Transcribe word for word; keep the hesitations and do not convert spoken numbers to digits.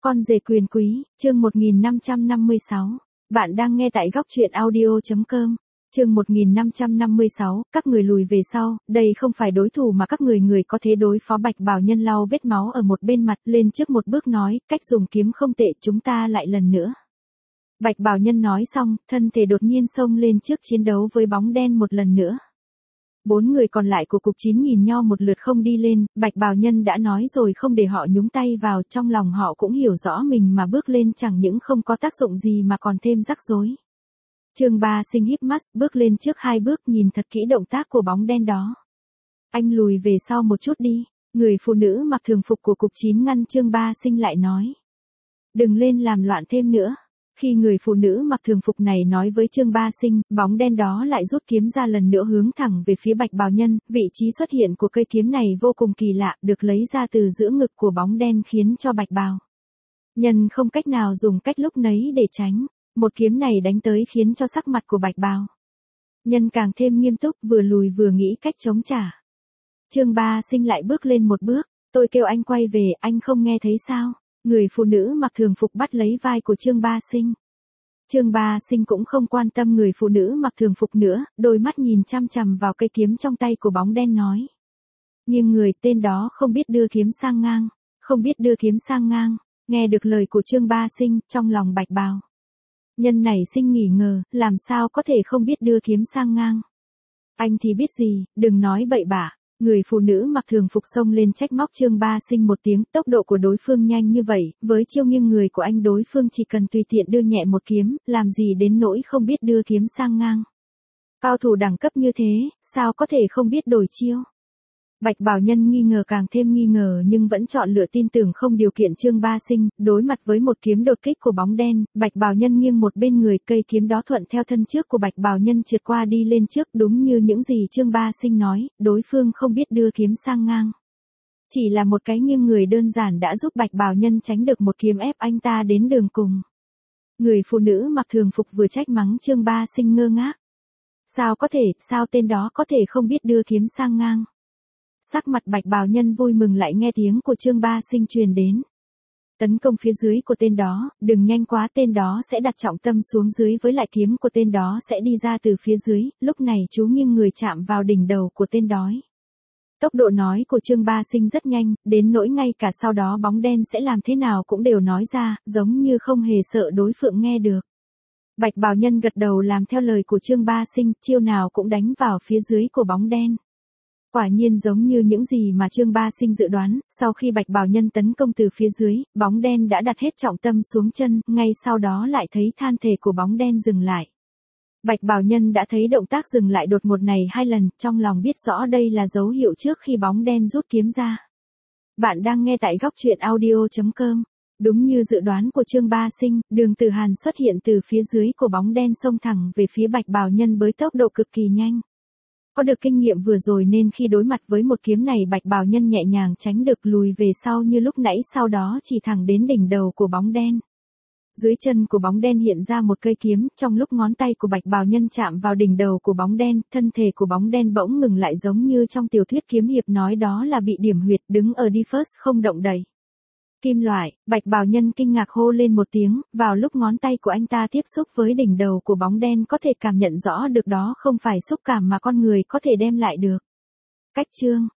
Con rể quyền quý, chương một nghìn năm trăm năm mươi sáu. Bạn đang nghe tại góc truyện audio chấm com. Chương một nghìn năm trăm năm mươi sáu, các người lùi về sau, đây không phải đối thủ mà các người người có thể đối phó. Bạch Bào Nhân lau vết máu ở một bên mặt, lên trước một bước nói, cách dùng kiếm không tệ, chúng ta lại lần nữa. Bạch Bào Nhân nói xong, thân thể đột nhiên xông lên trước chiến đấu với bóng đen một lần nữa. Bốn người còn lại của cục chín nhìn nho một lượt không đi lên, Bạch Bào Nhân đã nói rồi không để họ nhúng tay vào, trong lòng họ cũng hiểu rõ mình mà bước lên chẳng những không có tác dụng gì mà còn thêm rắc rối. Chương ba Sinh híp mắt, bước lên trước hai bước nhìn thật kỹ động tác của bóng đen đó. Anh lùi về sau một chút đi, người phụ nữ mặc thường phục của cục chín ngăn Chương Ba Sinh lại nói. Đừng lên làm loạn thêm nữa. Khi người phụ nữ mặc thường phục này nói với Chương Ba Sinh, bóng đen đó lại rút kiếm ra lần nữa hướng thẳng về phía Bạch Bào Nhân. Vị trí xuất hiện của cây kiếm này vô cùng kỳ lạ, được lấy ra từ giữa ngực của bóng đen khiến cho Bạch Bào Nhân không cách nào dùng cách lúc nấy để tránh. Một kiếm này đánh tới khiến cho sắc mặt của Bạch Bào Nhân càng thêm nghiêm túc, vừa lùi vừa nghĩ cách chống trả. Chương Ba Sinh lại bước lên một bước, tôi kêu anh quay về, anh không nghe thấy sao? Người phụ nữ mặc thường phục bắt lấy vai của Chương Ba Sinh. Chương Ba Sinh cũng không quan tâm người phụ nữ mặc thường phục nữa, đôi mắt nhìn chăm chằm vào cây kiếm trong tay của bóng đen nói. Nhưng người tên đó không biết đưa kiếm sang ngang, không biết đưa kiếm sang ngang. Nghe được lời của Chương Ba Sinh, trong lòng Bạch Bào Nhân này sinh nghỉ ngờ, làm sao có thể không biết đưa kiếm sang ngang. Anh thì biết gì, đừng nói bậy bạ. Người phụ nữ mặc thường phục xông lên trách móc Chương Ba Sinh một tiếng, tốc độ của đối phương nhanh như vậy, với chiêu nghiêng người của anh đối phương chỉ cần tùy tiện đưa nhẹ một kiếm, làm gì đến nỗi không biết đưa kiếm sang ngang. Cao thủ đẳng cấp như thế, sao có thể không biết đổi chiêu. Bạch Bào Nhân nghi ngờ càng thêm nghi ngờ nhưng vẫn chọn lựa tin tưởng không điều kiện Chương Ba Sinh. Đối mặt với một kiếm đột kích của bóng đen, Bạch Bào Nhân nghiêng một bên người, cây kiếm đó thuận theo thân trước của Bạch Bào Nhân trượt qua đi lên trước, đúng như những gì Chương Ba Sinh nói, đối phương không biết đưa kiếm sang ngang. Chỉ là một cái nghiêng người đơn giản đã giúp Bạch Bào Nhân tránh được một kiếm ép anh ta đến đường cùng. Người phụ nữ mặc thường phục vừa trách mắng Chương Ba Sinh ngơ ngác. Sao có thể, sao tên đó có thể không biết đưa kiếm sang ngang? Sắc mặt Bạch Bào Nhân vui mừng lại nghe tiếng của Chương Ba Sinh truyền đến. Tấn công phía dưới của tên đó, đừng nhanh quá, tên đó sẽ đặt trọng tâm xuống dưới, với lại kiếm của tên đó sẽ đi ra từ phía dưới, lúc này chú nghiêng người chạm vào đỉnh đầu của tên đói. Tốc độ nói của Chương Ba Sinh rất nhanh, đến nỗi ngay cả sau đó bóng đen sẽ làm thế nào cũng đều nói ra, giống như không hề sợ đối phương nghe được. Bạch Bào Nhân gật đầu làm theo lời của Chương Ba Sinh, chiêu nào cũng đánh vào phía dưới của bóng đen. Quả nhiên giống như những gì mà Chương Ba Sinh dự đoán, sau khi Bạch Bào Nhân tấn công từ phía dưới, bóng đen đã đặt hết trọng tâm xuống chân, ngay sau đó lại thấy thân thể của bóng đen dừng lại. Bạch Bào Nhân đã thấy động tác dừng lại đột ngột này hai lần, trong lòng biết rõ đây là dấu hiệu trước khi bóng đen rút kiếm ra. Bạn đang nghe tại góc truyện audio chấm com. Đúng như dự đoán của Chương Ba Sinh, Đường Tử Hàn xuất hiện từ phía dưới của bóng đen xông thẳng về phía Bạch Bào Nhân với tốc độ cực kỳ nhanh. Có được kinh nghiệm vừa rồi nên khi đối mặt với một kiếm này Bạch Bào Nhân nhẹ nhàng tránh được, lùi về sau như lúc nãy, sau đó chỉ thẳng đến đỉnh đầu của bóng đen. Dưới chân của bóng đen hiện ra một cây kiếm, trong lúc ngón tay của Bạch Bào Nhân chạm vào đỉnh đầu của bóng đen, thân thể của bóng đen bỗng ngừng lại giống như trong tiểu thuyết kiếm hiệp nói đó là bị điểm huyệt, đứng ở đi first không động đậy. Kim loại, Bạch Bào Nhân kinh ngạc hô lên một tiếng, vào lúc ngón tay của anh ta tiếp xúc với đỉnh đầu của bóng đen có thể cảm nhận rõ được đó không phải xúc cảm mà con người có thể đem lại được. Cách chương,